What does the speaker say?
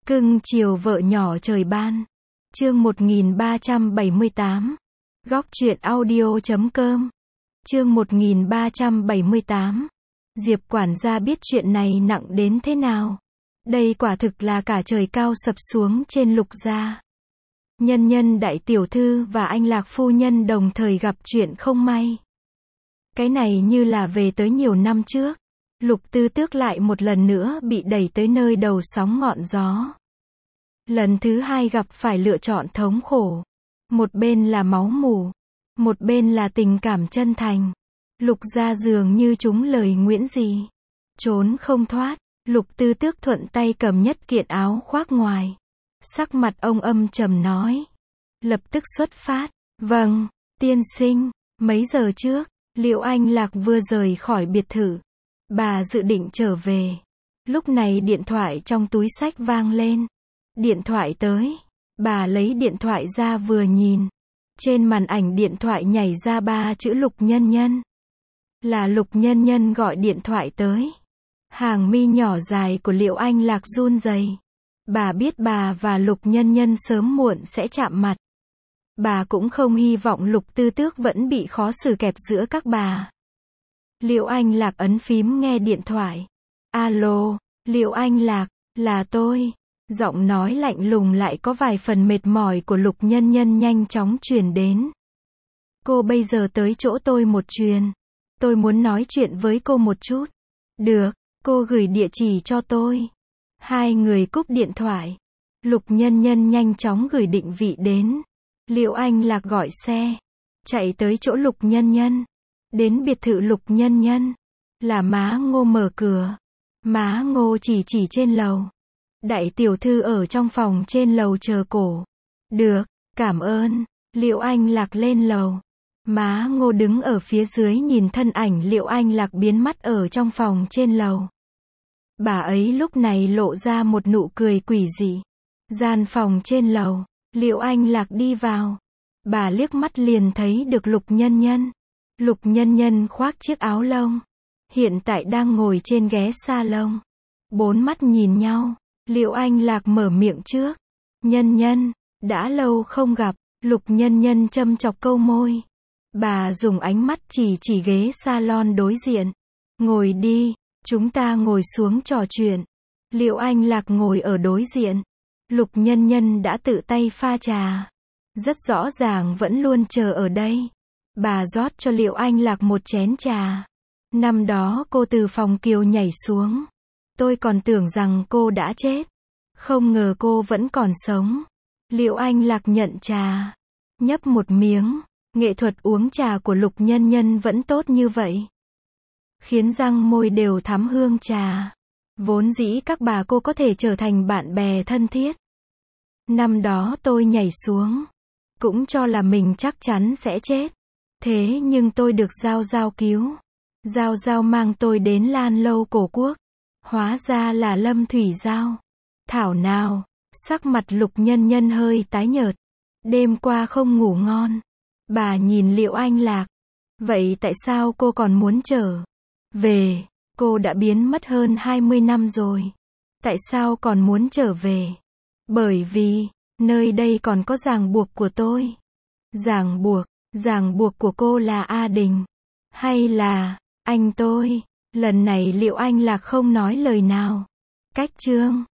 Cưng chiều vợ nhỏ trời ban. Chương 1378. Góc truyện audio.com. Chương 1378. Diệp quản gia biết chuyện này nặng đến thế nào. Đây quả thực là cả trời cao sập xuống trên Lục gia. Nhân nhân đại tiểu thư và anh Lạc phu nhân đồng thời gặp chuyện không may. Cái này như là về tới nhiều năm trước. Lục Tư Tước lại một lần nữa bị đẩy tới nơi đầu sóng ngọn gió. Lần thứ hai gặp phải lựa chọn thống khổ. Một bên là máu mủ, một bên là tình cảm chân thành. Lục gia dường như trúng lời Nguyễn gì. Trốn không thoát, Lục Tư Tước thuận tay cầm nhất kiện áo khoác ngoài. Sắc mặt ông âm trầm nói. Lập tức xuất phát. Vâng, tiên sinh. Mấy giờ trước, Liệu Anh Lạc vừa rời khỏi biệt thự. Bà dự định trở về. Lúc này điện thoại trong túi xách vang lên. Điện thoại tới. Bà lấy điện thoại ra vừa nhìn. Trên màn ảnh điện thoại nhảy ra 3 chữ Lục Nhân Nhân. Là Lục Nhân Nhân gọi điện thoại tới. Hàng mi nhỏ dài của Liệu Anh Lạc run rẩy. Bà biết bà và Lục Nhân Nhân sớm muộn sẽ chạm mặt. Bà cũng không hy vọng Lục Tư Tước vẫn bị khó xử kẹp giữa các bà. Liệu Anh Lạc ấn phím nghe điện thoại. Alo, Liệu Anh Lạc, là tôi. Giọng nói lạnh lùng lại có vài phần mệt mỏi của Lục Nhân Nhân nhanh chóng truyền đến. Cô bây giờ tới chỗ tôi một chuyến. Tôi muốn nói chuyện với cô một chút. Được, cô gửi địa chỉ cho tôi. Hai người cúp điện thoại. Lục Nhân Nhân nhanh chóng gửi định vị đến. Liệu Anh Lạc gọi xe. Chạy tới chỗ Lục Nhân Nhân. Đến biệt thự Lục Nhân Nhân. Là má Ngô mở cửa. Má Ngô chỉ trên lầu. Đại tiểu thư ở trong phòng trên lầu chờ cổ. Được, cảm ơn. Liệu Anh Lạc lên lầu. Má Ngô đứng ở phía dưới nhìn thân ảnh Liệu Anh Lạc biến mất ở trong phòng trên lầu. Bà ấy lúc này lộ ra một nụ cười quỷ dị. Gian phòng trên lầu, Liệu Anh Lạc đi vào. Bà liếc mắt liền thấy được Lục Nhân Nhân. Lục Nhân Nhân khoác chiếc áo lông. Hiện tại đang ngồi trên ghế salon. Bốn mắt nhìn nhau. Liệu Anh Lạc mở miệng trước. Nhân Nhân, đã lâu không gặp. Lục Nhân Nhân châm chọc câu môi. Bà dùng ánh mắt chỉ ghế salon đối diện. Ngồi đi, chúng ta ngồi xuống trò chuyện. Liệu Anh Lạc ngồi ở đối diện. Lục Nhân Nhân đã tự tay pha trà. Rất rõ ràng vẫn luôn chờ ở đây. Bà rót cho Liệu Anh Lạc một chén trà. Năm đó cô từ phòng kiều nhảy xuống. Tôi còn tưởng rằng cô đã chết. Không ngờ cô vẫn còn sống. Liệu Anh Lạc nhận trà. Nhấp một miếng. Nghệ thuật uống trà của Lục Nhân Nhân vẫn tốt như vậy. Khiến răng môi đều thắm hương trà. Vốn dĩ các bà cô có thể trở thành bạn bè thân thiết. Năm đó tôi nhảy xuống. Cũng cho là mình chắc chắn sẽ chết. Thế nhưng tôi được Giao Giao cứu. Giao Giao mang tôi đến Lan Lâu Cổ Quốc. Hóa ra là Lâm Thủy Giao. Thảo nào, sắc mặt Lục Nhân Nhân hơi tái nhợt. Đêm qua không ngủ ngon. Bà nhìn Liệu Anh Lạc. Vậy tại sao cô còn muốn trở về? Cô đã biến mất hơn 20 năm rồi. Tại sao còn muốn trở về? Bởi vì, nơi đây còn có ràng buộc của tôi. Ràng buộc của cô là A Đình. Hay là, anh tôi? Lần này Liệu Anh Lạc không nói lời nào. Cách chương